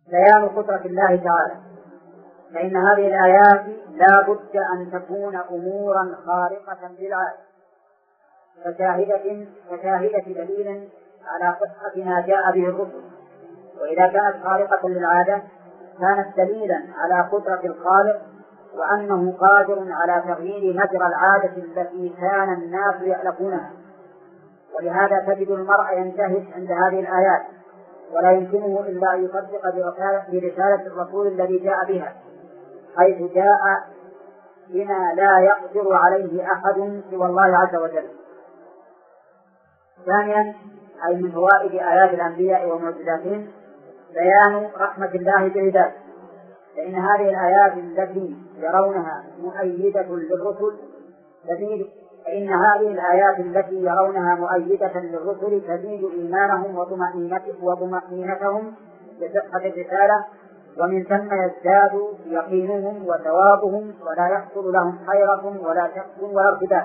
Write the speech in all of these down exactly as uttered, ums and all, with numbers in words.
بيان قدرة الله تعالى، فإن هذه الآيات لا بد أن تكون أمورا خارقة للعادة فشاهدة فشاهدة دليل على صحة ما جاء به الرسل، وإذا كانت خارقة للعادة كانت دليلا على قدرة الخالق وأنه قادر على تغيير مجرى العادة التي كان الناس يألفونها. ولهذا تجد المرء ينتهز عند هذه الآيات ولا يمكنه إلا أن يصدق برسالة الرسول الذي جاء بها، حيث جاء بما لا يقدر عليه أحد سوى الله عز وجل. ثانيا، أي من فوائد آيات الأنبياء ومعجزاتهم بيان رحمة الله بعباده، فإن هذه الآيات التي يرونها مؤيدة للرسل تزيد فإن هذه الآيات التي يرونها مؤيدة للرسل تزيد إيمانهم وطمأنينتهم بصحة الرسالة، ومن ثم يزداد يقينهم وثوابهم ولا يحصل لهم حيرة ولا شك ولا ارتباك.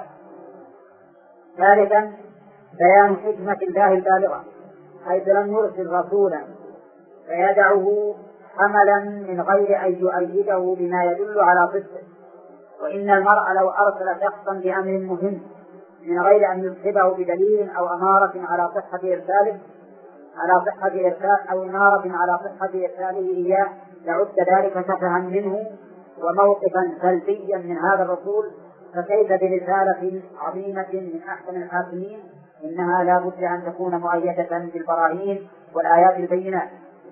ثالثا، بيان حكمة الله البالغة، حيث لم يرسل رسولا فيدعه حملا من غير أن يؤيده بما يدل على صدقه، وإن المرء لو أرسل شخصا بأمر مهم من غير أن يصحبه بدليل أو أمارة على صحة إرساله على صحة إرسال أو إمارة على صحة إرساله إياه لعد ذلك سفها منه وموقفا سلبيا من هذا الرسول، فكيف برسالة عظيمة من أحسن الحاكمين؟ إنها لا بد أن تكون مؤيدة بالبراهين والآيات البينات.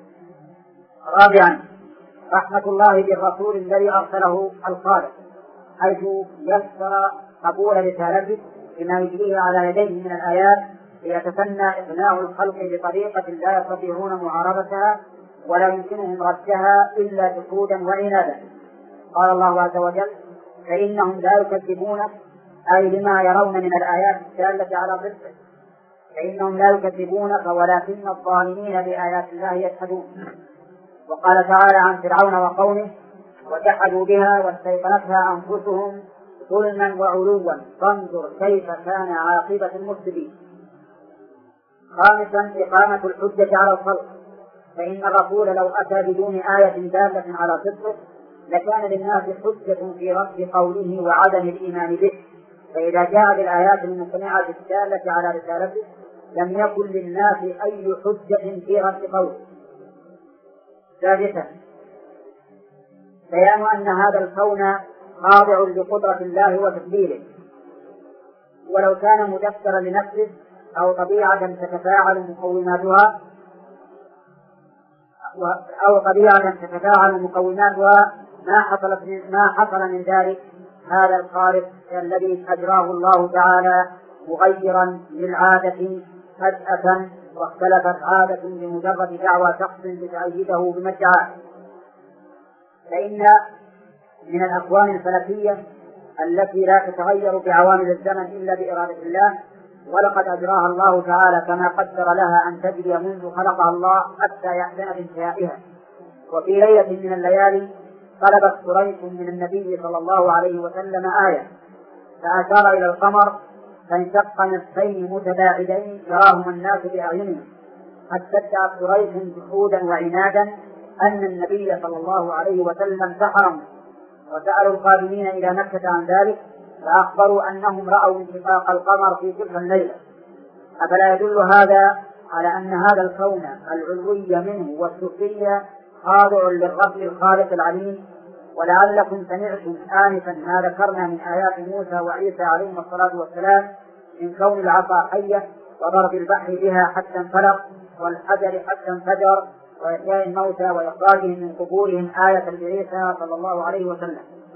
رابعا، رحمة الله بالرسول الذي أرسله الخالق، حيث يسر قبول رسالته بما يجريه على يديه من الآيات ليتسنى إقناع الخلق بطريقة لا يستطيعون معارضتها ولا يمكنهم ردها إلا جحودا وعنادا. قال الله عز وجل: فإنهم لا يكذبونك، أي لما يرون من الآيات الدالة على صدقه، فإنهم لا يكذبونك ولكن الظالمين بآيات الله يجحدون. وقال تعالى عن فرعون وقومه: وجحدوا بها واستيقنتها أنفسهم ظلما وعلوا فانظر كيف كان عاقبة المفسدين. خامسا، إقامة الحجة على الخلق، فإن الرسول لو أتى بدون آية دالة على صدقه لكان للناس حجة في رد قوله وعدم الإيمان به، فإذا جاء بالآيات المقنعة الدالة على رسالته لم يكن للناس أي حجة في رد قوله. سادسا، بيان أن هذا الكون خاضع لقدرة الله وتدبيره، ولو كان مدبرا لنفسه أو طبيعة تتفاعل مقوماتها أو طبيعة تتفاعل مقوماتها ما حصل ما حصل من ذلك هذا الخارق الذي أجراه الله تعالى مغيرا للعادة فجأة، واختلفت عادة بمجرد دعوى شخص لتأييده بمدعاه. فإن من الأكوان الفلكية التي لا تتغير بعوامل الزمن إلا بإرادة الله، ولقد أجراها الله تعالى كما قدر لها أن تجري منذ خلقها الله حتى يحسن بانتهائها. وفي ليلة من الليالي طلبت قريش من النبي صلى الله عليه وسلم آية، فأشار إلى القمر فانشق نصفين متباعدين يراهما الناس بأعينهم، حتى ادعت قريش جحودا وعنادا أن النبي صلى الله عليه وسلم سحرهم، وسألوا القادمين إلى مكة عن ذلك فأخبروا أنهم رأوا انشقاق القمر في تلك الليلة. أفلا يدل هذا على أن هذا الكون العلوي منه والسفلي خاضع للرب الخالق العليم؟ ولعلكم سمعتم آنفا ما ذكرنا من آيات موسى وعيسى عليهم الصلاة والسلام من كون العصا حية وضرب البحر بها حتى انفلق والحجر حتى انفجر وإحياء الموتى وإخراجهم من قبورهم آية بعيسى صلى الله عليه وسلم.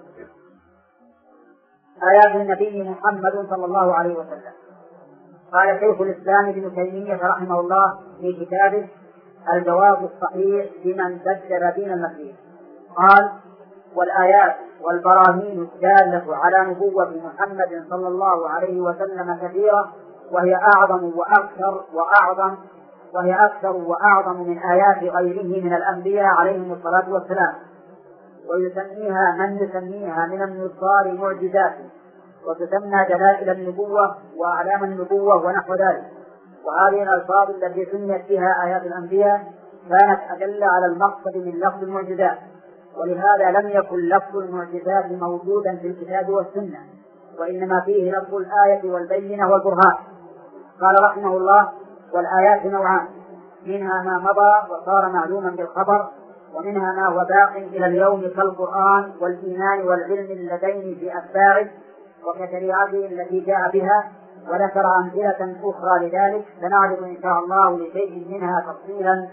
آيات النبي محمد صلى الله عليه وسلم. قال شيخ الإسلام ابن تيمية رحمه الله في كتابه الجواب الصحيح لمن بدل دين المسيح، قال: والآيات والبراهين الدالة على نبوة محمد صلى الله عليه وسلم كثيرة، وهي أعظم وأكثر وأعظم وهي أكثر وأعظم من آيات غيره من الأنبياء عليهم الصلاة والسلام، ويسميها من يسميها من النصار معجزات، وتسمى دلائل النبوة وأعلام النبوة ونحو ذلك. وهذه الألفاظ التي سميت بها آيات الأنبياء كانت أدل على المقصد من لفظ المعجزات، ولهذا لم يكن لفظ المعجزات موجودا في الكتاب والسنة، وإنما فيه لفظ الآية والبينة والبرهان. قال رحمه الله: والآيات نوعان، منها ما مضى وصار معلوما بالخبر، ومنها ما هو باق إلى اليوم كالقرآن والإيمان والعلم اللذين في أتباعه وكشريعته التي جاء بها، وذكر أمثلة أخرى لذلك سنعرض إن شاء الله لشيء منها تفصيلا.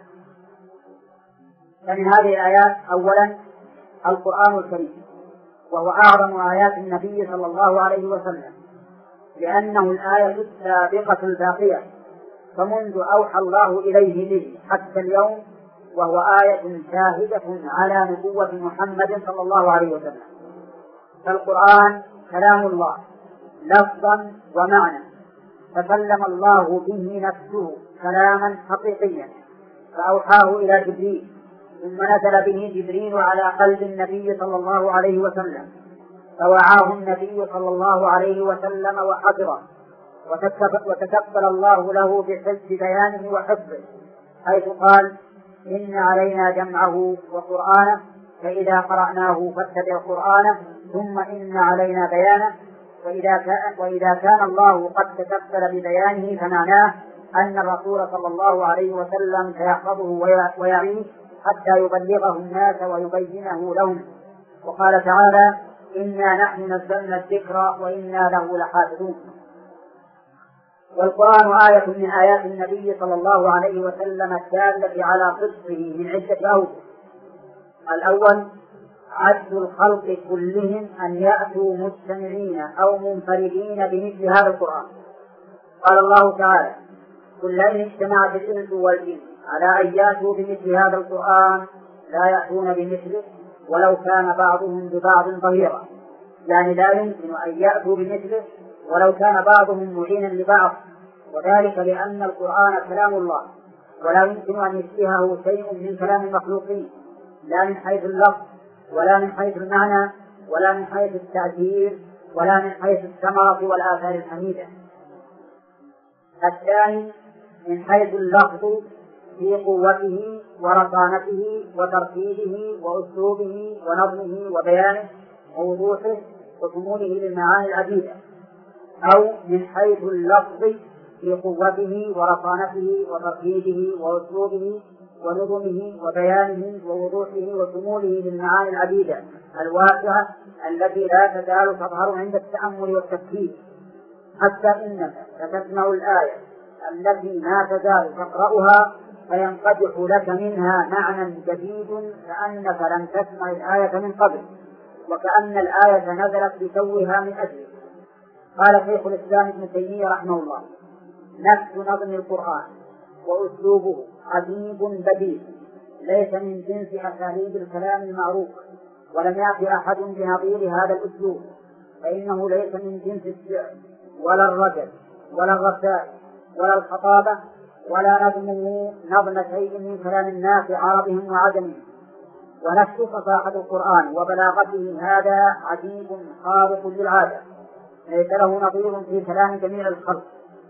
فمن هذه الآيات أولا القرآن الكريم، وهو أعظم آيات النبي صلى الله عليه وسلم، لأنه الآية السابقة الباقية، فمنذ أوحى الله إليه به حتى اليوم وهو آية شاهدة على نبوة محمد صلى الله عليه وسلم. فالقرآن كلام الله لفظا ومعنى، تكلم الله به نفسه كلاما حقيقيا، فأوحاه إلى جبريل، ثم نزل به جبريل على قلب النبي صلى الله عليه وسلم، فوعاه النبي صلى الله عليه وسلم وحفظه، وتكفل الله له بحفظ بيانه وحفظه، حيث قال: إن علينا جمعه وقرآنه فإذا قرأناه فاتبع قرآنه ثم إن علينا بيانه. وإذا كان, وإذا كان الله قد تكفل ببيانه فمعناه أن الرسول صلى الله عليه وسلم سيحفظه ويعيه حتى يبلغه الناس ويبينه لهم. وقال تعالى: إنا نحن نزلنا الذكر وإنا له لحافظون. والقرآن آية من آيات النبي صلى الله عليه وسلم الدالة على صدقه من عدة أوجه. الأول عجز الخلق كلهم أن يأتوا مجتمعين أو منفردين بمثل هذا القرآن. قال الله تعالى: قل لئن اجتمعت الإنس والجن على أن يأتوا بمثل هذا القرآن لا يأتون بمثله ولو كان بعضهم ببعض ظهيرا، يعني لا يمكن أن يأتوا بمثله ولو كان بعضهم معينا لبعض، وذلك لأن القرآن كلام الله ولا يمكن أن يشبهه شيء من كلام المخلوقين، لا من حيث اللفظ ولا من حيث المعنى ولا من حيث التأثير ولا من حيث الثمرة والآثار الحميدة. الثاني من حيث اللفظ في قوته ورصانته وترتيبه وأسلوبه ونظمه وبيانه ووضوحه وشموله للمعاني العديدة، أو من حيث اللفظ في قوته ورصانته وترتيبه وأسلوبه ونظمه وبيانه ووضوحه وشموله للمعاني العديدة الواسعة التي لا تزال تظهر عند التأمل والتفكير، حتى إنك ستسمع الآية التي ما تزال تقرأها فينقدح لك منها معنى جديد كأنك لم تسمع الآية من قبل، وكأن الآية نزلت بسوها من أجله. قال شيخ الإسلام ابن تيمية رحمه الله: نفس نظم القرآن وأسلوبه عجيب بديع، ليس من جنس أساليب الكلام المعروف، ولم يأتي أحد بنظير هذا الأسلوب، فإنه ليس من جنس الشعر ولا الرجل ولا الرسائل ولا الخطابة، ولا نظمه نظم شيء من كلام الناس عربهم وعجمهم. ونفس فصاحة القرآن وبلاغته هذا عجيب خارق للعادة، ليس له نظير في كلام جميع الخلق.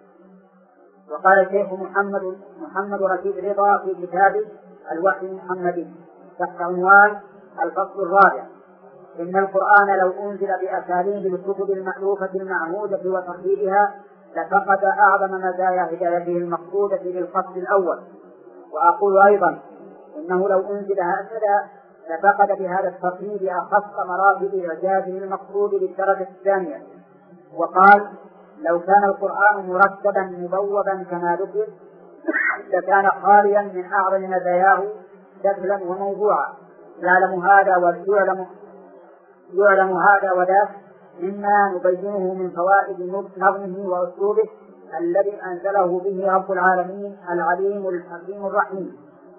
وقال الشيخ محمد محمد رشيد رضا في كتابه الوحي المحمدي تحت عنوان الفصل الرابع: إن القرآن لو أنزل بأساليب الكتب المألوفة المعهودة وترتيبها لفقد أعظم مزايا هدايته المقصودة للفصل الأول. وأقول أيضا إنه لو أنزل هكذا لفقد بهذا الترتيب أخص مراتب إعجازه المقصود بالدرجة الثانية. وقال: لو كان القرآن مرتبا مبوبا كما ذكر لكان خاليا من أعظم مزاياه شكلا وموضوعا، يعلم هذا ويعلم يعلم هذا وذاك مما نبينه من فوائد نظمه وأسلوبه الذي أنزله به رب العالمين العليم الحكيم الرحيم،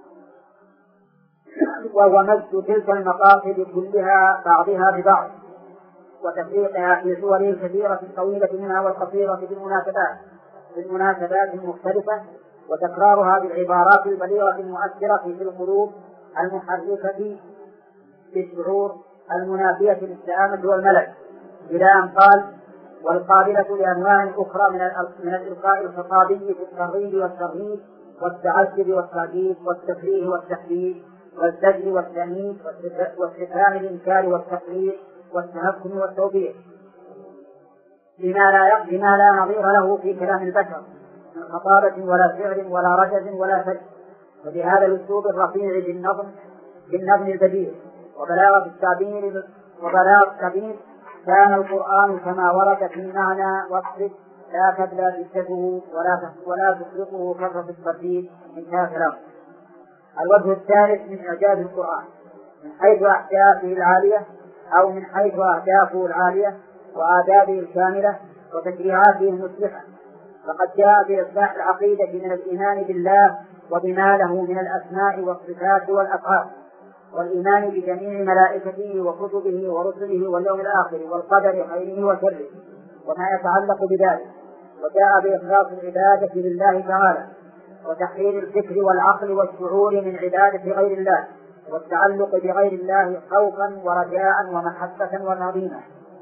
وهو مزج تلك المقاصد كلها بعضها ببعض، وتفريقها في صوره الكثيرة الطويلة منها والقصيرة بالمناسبات بالمناسبات المختلفة، وتكرارها بالعبارات البليغة المؤثرة في القلوب المحركة بالشعور المنافية للسآمة والملل، إلى أن قال: والقابلة لأنواع أخرى من الإلقاء الخطابي في الترغيب والترهيب والتعجب والتعجيب والتفريح والتحديد والزجر والتأنيث واستفهام الإنكار والتقرير والتهكم والتوبيخ بما لا بما لا نظير له في كلام البشر من خطابة ولا شعر ولا رجز ولا فجر، وبهذا الأسلوب الرفيع بالنظم بالنظم البديع وبلاغة التعبير وبلاغة التعبير كان القرآن كما ورد في معنى وصفه لا تبلى جدته ولا ولا تسرقه كثرة الترتيب انتهى كلامه. الوجه الثالث من إعجاز القرآن من حيث أحداثه العالية أو من حيث أهدافه العالية وآدابه الكاملة وتشريعاته المصلحة، فقد جاء بإصلاح العقيدة من الإيمان بالله وبما له من الأسماء والصفات والأفعال، والإيمان بجميع ملائكته وكتبه ورسله واليوم الآخر والقدر خيره وشره وما يتعلق بذلك، وجاء بإخلاص العبادة لله تعالى وتحرير الفكر والعقل والشعور من عبادة غير الله والتعلق بغير الله خوفا ورجاء ومحبة وتعظيما،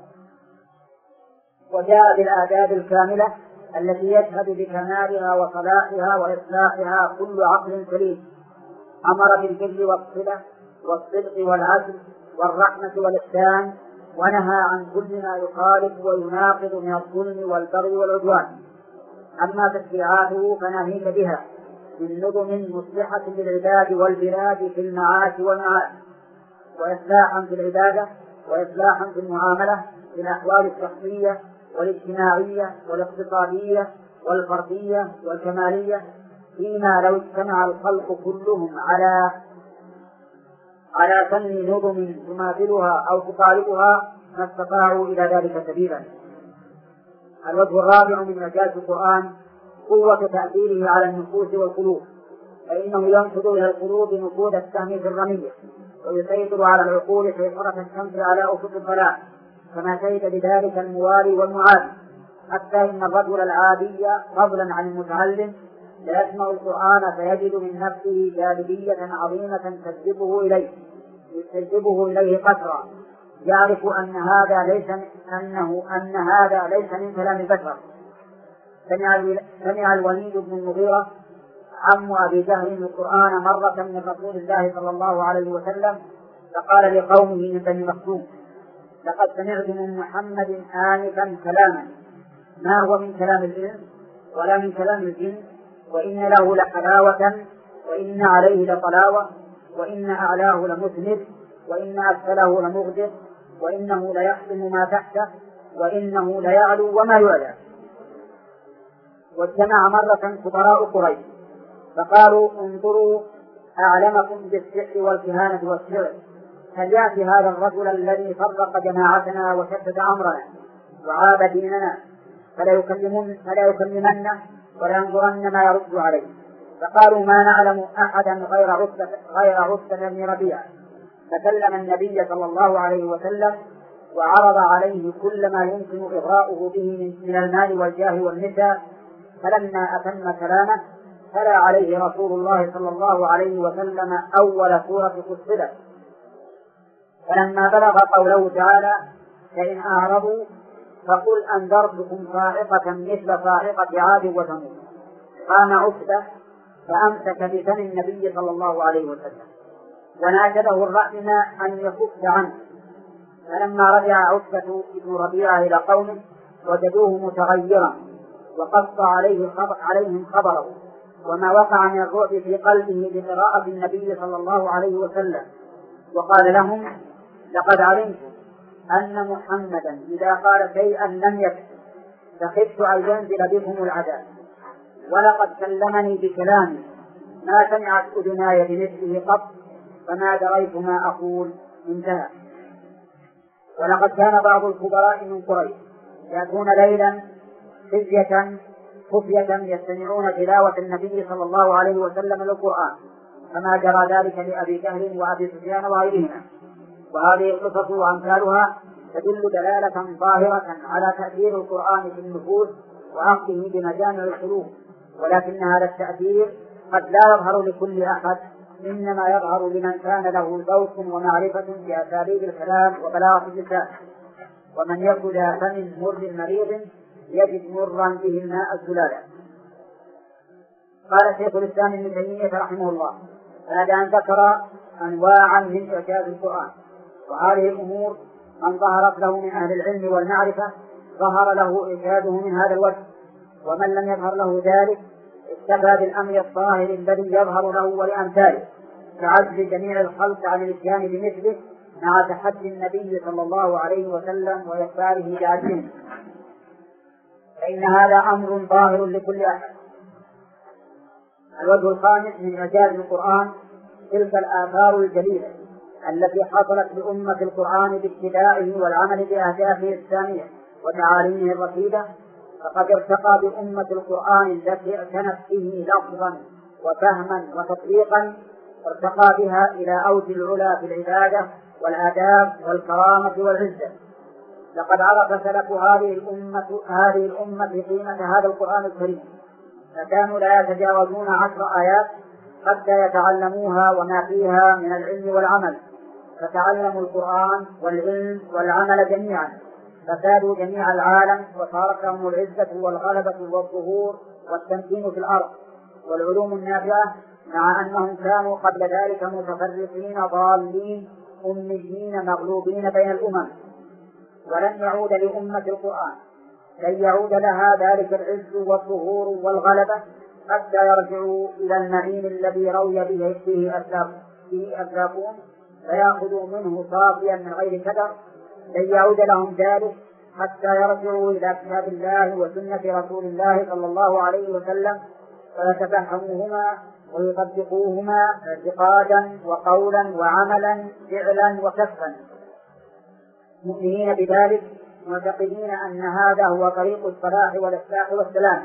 وجاء بالآداب الكاملة التي يشهد بكمالها وصلاحها وإصلاحها كل عقل سليم، أمر بالبر والصلة والصدق والعدل والرحمة والإحسان، ونهى عن كل ما يخالف ويناقض من الظلم والبغي والعدوان. أما تشريعاته فناهيك بها من نظم مصلحة للعباد والبلاد في المعاش والمعاد، وإصلاحا في العبادة وإصلاحا في المعاملة في الأحوال الشخصية والاجتماعية والاقتصادية والفردية والكمالية، فيما لو اجتمع الخلق كلهم على على فن نظم تماثلها أو تقاربها ما استطاعوا إلى ذلك سبيلا. الوجه الرابع من إعجاز القرآن قوة تأثيره على النفوس والقلوب، فإنه ينفذ إلى القلوب نفوذ السهم في الرمية ويسيطر على العقول سيطرة الشمس على أفق الظلام، كما شهد بذلك الموالي والمعادي، حتى إن الرجل العادي فضلا عن المتعلم لا يسمع القرآن فيجد من نفسه جاذبية عظيمة تجذبه إليه تجذبه إليه قسرا، يعرف أن هذا ليس أنه أن هذا ليس من كلام البشر. سمع الوليد بن المغيرة عم أبي جهل القرآن مرة من رسول الله صلى الله عليه وسلم، فقال لقومه من بني مخزوم: لقد سمعت من محمد آنفا كلاما ما هو من كلام الإنس ولا من كلام الجن، وإن له لحلاوة وإن عليه لطلاوة وإن أعلاه لمذنب وإن أسفله لمغدر وإنه ليحسن ما تحته وإنه ليعلو وما يعلى. واجتمع مرة كبراء قريش فقالوا: انظروا أعلمكم بالسحر والكهانة والشعر، هل يأتي هذا الرجل الذي فرق جماعتنا وشتت أمرنا وعاب ديننا فلا يكلمن فلا يكلمنه ولا ينظرن ما يرد عليه؟ فقالوا: ما نعلم أحدا غير عتبة غير عتبة بن ربيعة. فكلم النبي صلى الله عليه وسلم وعرض عليه كل ما يمكن إغراؤه به من المال والجاه والنساء، فلما أتم كلامه تلا عليه رسول الله صلى الله عليه وسلم أول سورة فصلت. فلما بلغ قوله تعالى: فإن أعرضوا فقل أنذرتكم صاعقة مثل صاعقة عاد وثمود، قام عتبة فأمسك بفم النبي صلى الله عليه وسلم وناشده الرحم أن يكف عنه. فلما رجع عتبة بن ربيعة إلى قومه وجدوه متغيرا وقص عليه خبر عليهم خبره وما وقع من الرعب في قلبه بقراءة النبي صلى الله عليه وسلم، وقال لهم: لقد علمت أن محمدا إذا قال شيئا لم يكن، فخفت أن ينزل بكم العذاب، ولقد كلمني بكلام ما سمعت أذناي بمثله قط فما دريت ما أقول. انتهى. ولقد كان بعض الكبراء من قريش يأتون ليلا خفية خفية يستمعون تلاوة النبي صلى الله عليه وسلم للقرآن، كما جرى ذلك لأبي جهل وأبي سفيان وغيرهما. وهذه القصص وأمثالها تدل دلالة ظاهرة على تأثير القرآن في النفوس وأخذه بمجامع القلوب، ولكن هذا التأثير قد لا يظهر لكل أحد، إنما يظهر لمن كان له ذوق ومعرفة بأساليب الكلام وبلاغة اللسان. ومن يأكل فم مر مريض يجد مرا به الماء الزلالة. قال شيخ الإسلام ابن تيمية رحمه الله بعد أن ذكر أنواعا من إعجاز القرآن، وهذه الأمور من ظهرت له من أهل العلم والمعرفة ظهر له إعجازه من هذا الوجه، ومن لم يظهر له ذلك اكتفى بالأمر الظاهر الذي يظهر له ولأمثاله، كعجز جميع الخلق عن الإتيان بمثله مع تحدي النبي صلى الله عليه وسلم وإخباره بعجزه، فإن هذا أمر ظاهر لكل أحد. الوجه الخامس من إعجاز القرآن تلك الآثار الجليلة التي حصلت لأمة القرآن باتباعه والعمل بأهدافه السامية وتعاليمه الرشيدة، فقد ارتقى بأمة القرآن التي اعتنت به لفظا وفهما وتطبيقا، ارتقى بها إلى أوج العلا في العبادة والآداب والكرامة والعزة. لقد عرف سلف هذه الأمة هذه الأمة قيمة هذا القرآن الكريم، فكانوا لا يتجاوزون عشر آيات حتى يتعلموها وما فيها من العلم والعمل، فتعلموا القرآن والعلم والعمل جميعا، فسادوا جميع العالم وصارت لهم العزة والغلبة والظهور والتمكين في الأرض والعلوم النافعة، مع أنهم كانوا قبل ذلك متفرقين ضالين أميين مغلوبين بين الأمم. ولن يعود لأمة القرآن لن يعود لها ذلك العز والظهور والغلبة حتى يرجعوا إلى النعيم الذي روي به فيه أسلافهم فيأخذوا منه صافيا من غير كدر. لن يعود لهم ذلك حتى يرجعوا إلى كتاب الله وسنة رسول الله صلى الله عليه وسلم فيتفهموهما ويطبقوهما اعتقادا وقولا وعملا فعلا وكفا، مؤمنين بذلك معتقدين أن هذا هو طريق الصلاح والإصلاح والسلام.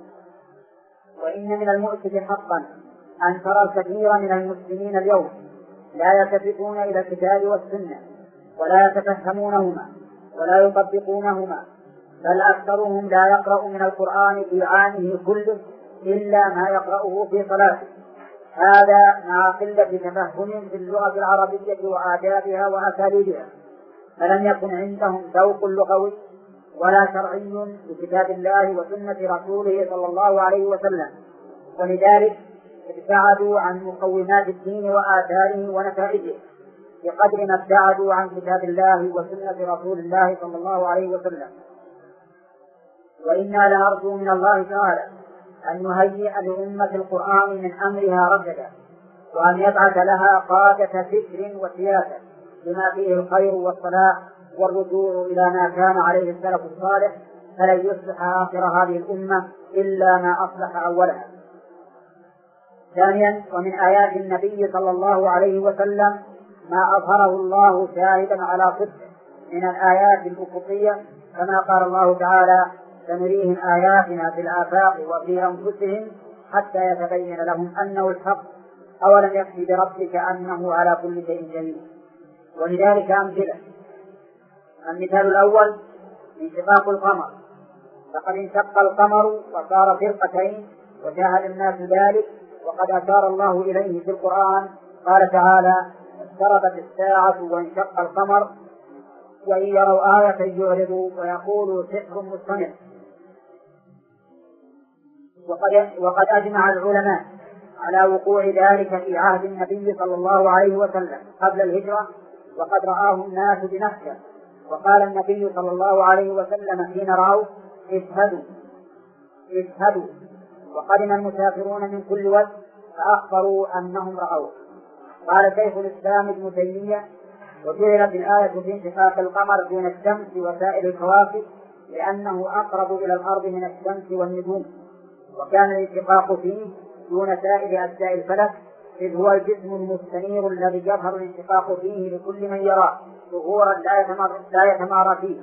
وإن من المؤسف حقا أن ترى الكثير من المسلمين اليوم لا يلتفتون إلى الكتاب والسنة ولا يتفهمونهما ولا يطبقونهما، بل أكثرهم لا يقرأ من القرآن في عامه كله إلا ما يقرأه في صلاته، هذا مع قلة تفهم في اللغة العربية وآدابها وأساليبها، فلم يكن عندهم ذوق لغوي ولا شرعي لكتاب الله وسنة رسوله صلى الله عليه وسلم، ولذلك ابتعدوا عن مقومات الدين وآثاره ونتائجه بقدر ما ابتعدوا عن كتاب الله وسنة رسول الله صلى الله عليه وسلم. وإنا لنرجو من الله تعالى أن يهيئ لأمة القرآن من أمرها رشدا، وأن يبعث لها قادة فكر وسياسة بما فيه الخير والصلاح والرجوع إلى ما كان عليه السلف الصالح، فلن يصلح آخر هذه الأمة إلا ما أصلح أولها. ثانيا، ومن آيات النبي صلى الله عليه وسلم ما أظهره الله شاهدا على صدقه من الآيات الأفقية، كما قال الله تعالى: سنريهم آياتنا في الآفاق وفي أنفسهم حتى يتبين لهم أنه الحق أولم يكفي بربك أنه على كل شيء شهيد. ولذلك أمثلة. المثال الأول انشقاق القمر، لقد انشق القمر وصار فرقتين وشاهد الناس ذلك، وقد أشار الله إليه في القرآن، قال تعالى: اقتربت الساعة وانشق القمر وإن يروا آية يعرضوا ويقولوا سحر مستمر. وقد, وقد أجمع العلماء على وقوع ذلك في عهد النبي صلى الله عليه وسلم قبل الهجرة، وقد رآه الناس بنفسه، وقال النبي صلى الله عليه وسلم حين رأوه: اشهدوا اشهدوا. وقدم المسافرون من كل وجه فأخبروا أنهم رأوه. قال شيخ الإسلام ابن تيمية: وجعلت الآية في انشقاق القمر دون الشمس وسائر الكواكب لأنه أقرب إلى الأرض من الشمس والنجوم، وكان الانشقاق فيه دون سائر أجزاء الفلك، إذ هو الجسم المستنير الذي يظهر الانشقاق فيه لكل من يراه ظهورا لا يتمارى فيه.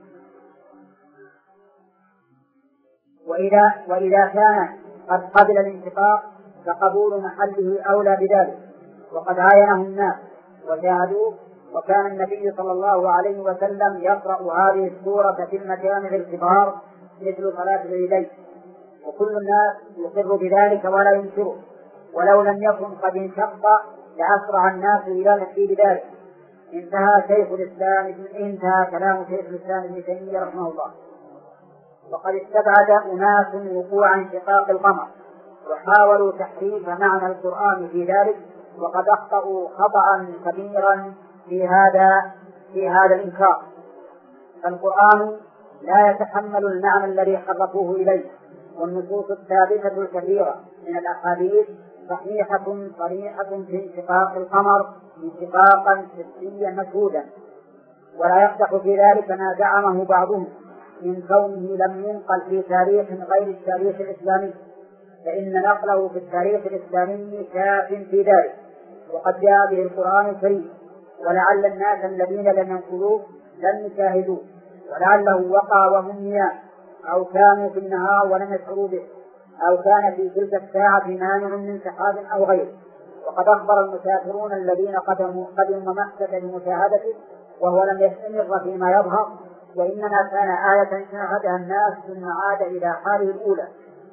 وإذا, وإذا كان قد قبل الانشقاق فقبول محله أولى بذلك، وقد عاينه الناس وشاهدوه، وكان النبي صلى الله عليه وسلم يقرأ هذه السورة في المجامع الكبار مثل صلاة العيدين، وكل الناس يقر بذلك ولا ينكره، ولو لم يكن قد انشق لأسرع الناس إلى نفي ذلك. انتهى شيخ الإسلام انتهى كلام شيخ الإسلام ابن تيمية رحمه الله. وقد استبعد أناس وقوع انشقاق القمر وحاولوا تحريف معنى القرآن في ذلك، وقد أخطأوا خطأ كبيرا في هذا في هذا الإنكار. القرآن لا يتحمل المعنى الذي حرفوه إليه، والنصوص الثابتة الكثيرة من الأحاديث صحيحة صريحة في انشقاق القمر انشقاقا حسيا مشهودا، ولا يقدح في ذلك ما زعمه بعضهم من كونه لم ينقل في تاريخ غير التاريخ الإسلامي، فإن نقله في التاريخ الإسلامي كاف في ذلك، وقد جاء به القرآن الكريم، ولعل الناس الذين لم ينقلوه لم يشاهدوه، ولعله وقع وهم نيام، أو كانوا في النهار ولم يشعروا به، أو كان في تلك الساعة مانع من سحاب أو غيره. وقد أخبر المسافرون الذين قدموا قدموا مكة بمشاهدته وهو لم يستمر فيما يظهر، وإنما كان آية شاهدها الناس ثم عاد إلى حاله الأولى.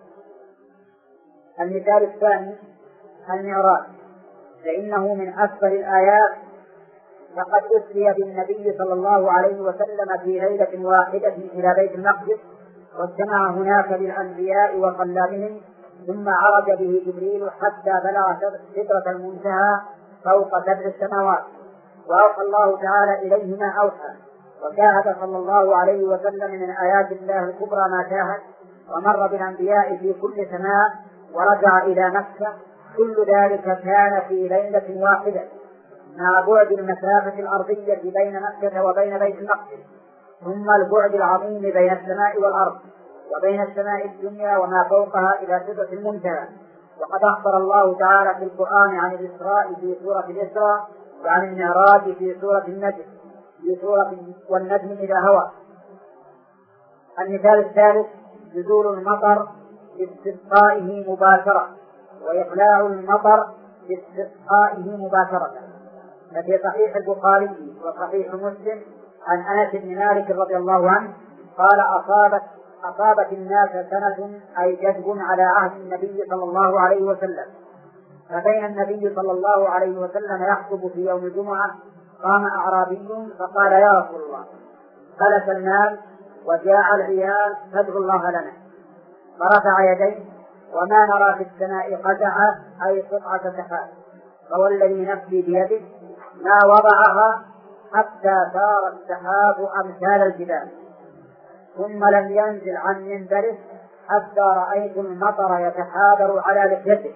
المثال الثاني المعراج، فإنه من أكبر الآيات، فقد أسري بالنبي صلى الله عليه وسلم في ليلة واحدة إلى بيت المقدس، واجتمع هناك بالأنبياء وصلى بهم، ثم عرج به جبريل حتى بلغ سدرة المنتهى فوق سبع السماوات، وأوحى الله تعالى إليه ما أوحى، وشاهد صلى الله عليه وسلم من آيات الله الكبرى ما شاهد، ومر بالأنبياء في كل سماء ورجع إلى مكة. كل ذلك كان في ليلة واحدة، مع بعد المسافة الأرضية بين مكة وبين بيت المقدس، ثم البعد العظيم بين السماء والأرض، وبين السماء الدنيا وما فوقها إلى سدرة المنتهى. وقد أخبر الله تعالى في القرآن عن الإسراء في سورة الإسراء، وعن المعراج في سورة النجم في سورة والنجم إذا هوى. المثال الثالث نزول المطر باستسقائه مباشرة، وإقلاع المطر باستسقائه مباشرة. ففي صحيح البخاري وصحيح مسلم عن أنس بن مالك رضي الله عنه قال: أصابت أصابت الناس سنة أي جذب على عهد النبي صلى الله عليه وسلم، فبين النبي صلى الله عليه وسلم يخطب في يوم الجمعة قام أعرابي فقال: يا رسول الله، خلف المال وجاء العيال فادعوا الله لنا. فرفع يديه: وما نرى في السماء قزعة أي قطعة سحاب، فوالذي نفسي بيده ما وضعها حتى صار السحاب أمثال الجبال، ثم لم ينزل عن منبره حتى رأيت المطر يتحاذر على لحيته،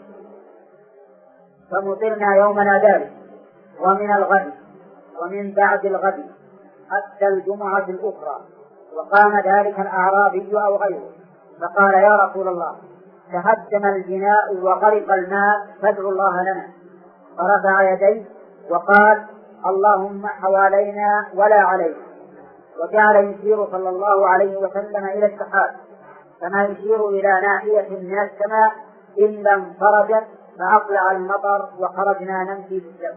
فمطرنا يومنا ذلك ومن الغد ومن بعد الغد حتى الجمعة الأخرى. وقام ذلك الأعرابي أو غيره فقال: يا رسول الله، تهدم البناء وغرق الماء فادعوا الله لنا. فرفع يديه وقال: اللهم حوالينا ولا علينا. وجعل يشير صلى الله عليه وسلم إلى السحاب كما يشير إلى ناحية من السماء إلا انفرجت فأقلع المطر وخرجنا نمشي في الجبل.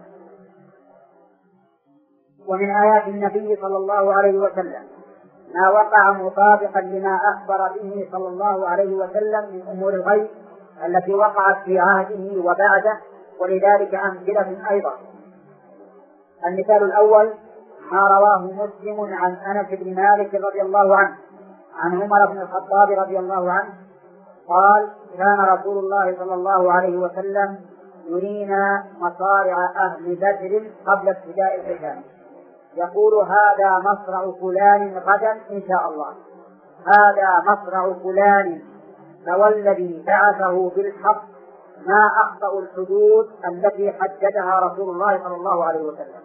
ومن آيات النبي صلى الله عليه وسلم ما وقع مطابقا لما أخبر به صلى الله عليه وسلم من أمور الغيب التي وقعت في عهده وبعده، ولذلك أمثلة أيضا. المثال الأول ما رواه مسلم عن أنس بن مالك رضي الله عنه عن عمر بن الخطاب رضي الله عنه قال: كان رسول الله صلى الله عليه وسلم يرينا مصارع أهل بدر قبل ابتداء القتال، يقول: هذا مصرع فلان غدا إن شاء الله، هذا مصرع فلان، فوالذي بعثه بالحق ما أخطأ الحدود التي حددها رسول الله صلى الله عليه وسلم.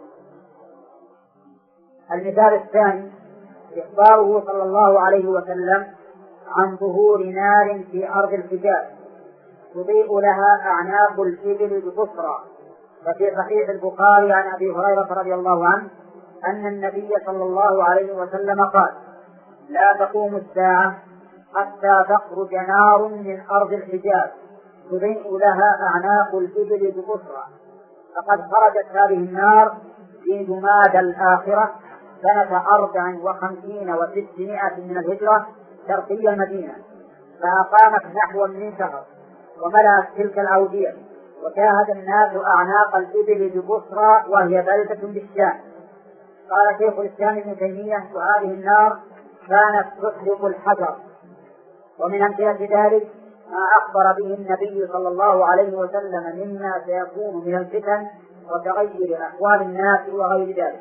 المثال الثاني إخباره صلى الله عليه وسلم عن ظهور نار في أرض الحجاز تضيء لها أعناق الإبل ببصرى. ففي صحيح البخاري عن أبي هريرة رضي الله عنه أن النبي صلى الله عليه وسلم قال: لا تقوم الساعة حتى تخرج نار من أرض الحجاز تضيء لها أعناق الإبل ببصرى. فقد خرجت هذه النار في جماد الآخرة سنة أربع وخمسين وستمائة من الهجرة شرقي المدينة، فأقامت نحو من شهر وملأت تلك الأودية، وشاهد الناس أعناق الإبل ببصرى وهي بلدة بالشام. قال شيخ الإسلام ابن تيمية: وهذه النار كانت تحرق الحجر. ومن أمثلة ذلك ما أخبر به النبي صلى الله عليه وسلم مما سيكون من الفتن وتغير أحوال الناس وغير ذلك.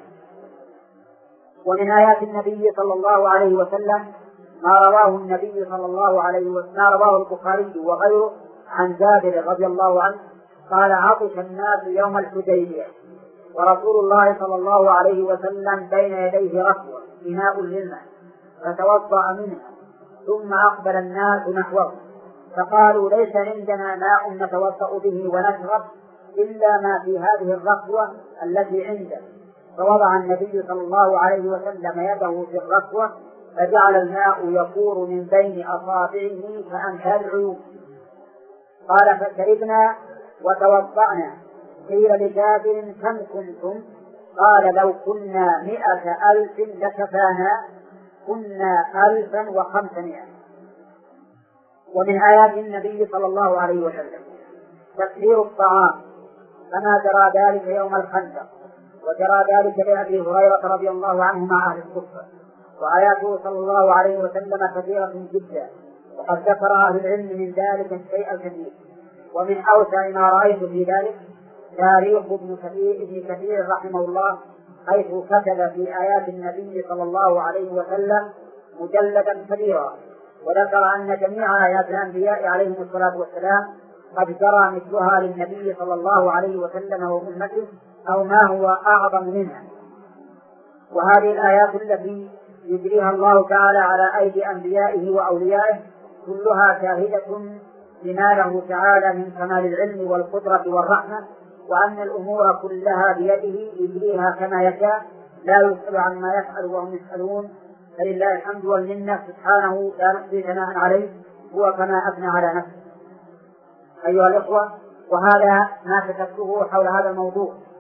ومن آيات النبي صلى الله عليه وسلم ما رواه النبي صلى الله عليه وسلم ما رواه البخاري وغيره عن جابر رضي الله عنه قال: عطش الناس يوم الحديبية ورسول الله صلى الله عليه وسلم بين يديه ركوة إناء للماء فتوضأ منها، ثم أقبل الناس نحوه فقالوا: ليس عندنا ماء نتوضأ به ونشرب إلا ما في هذه الركوة التي عنده، فوضع النبي صلى الله عليه وسلم يده في الركوة فجعل الماء يفور من بين أصابعه كأمثال العيون. قال: فشربنا وتوضأنا. قيل لجابر: كم كنتم؟ قال: لو كنا مئة ألف لكفانا، كنا ألفا وخمسمائة. ومن آيات النبي صلى الله عليه وسلم تكثير الطعام كما جرى ذلك يوم الخندق، وجرى ذلك لأبي هريرة رضي الله عنه مع أهل الصفة. وآياته صلى الله عليه وسلم كثيرة جدا، وقد ذكر أهل العلم من ذلك الشيء الكثير. ومن أوسع ما رأيت في ذلك تاريخ ابن كثير, ابن كثير رحمه الله، حيث كتب في آيات النبي صلى الله عليه وسلم مجلدا كبيرا، وذكر أن جميع آيات الأنبياء عليهم الصلاة والسلام قد جرى مثلها للنبي صلى الله عليه وسلم وأمته أو ما هو أعظم منها. وهذه الآيات التي يجريها الله تعالى على أيدي أنبيائه وأوليائه كلها شاهدة بما له تعالى من كمال العلم والقدرة والرحمة، وأن الأمور كلها بيده يجريها كما يشاء، لا يسأل عما يفعل وهم يسألون، فلله الحمد والمنة سبحانه لا نحصي ثناء عليه، هو كما أثنى على نفسه. أيها الإخوة، وهذا ما كتبته حول هذا الموضوع،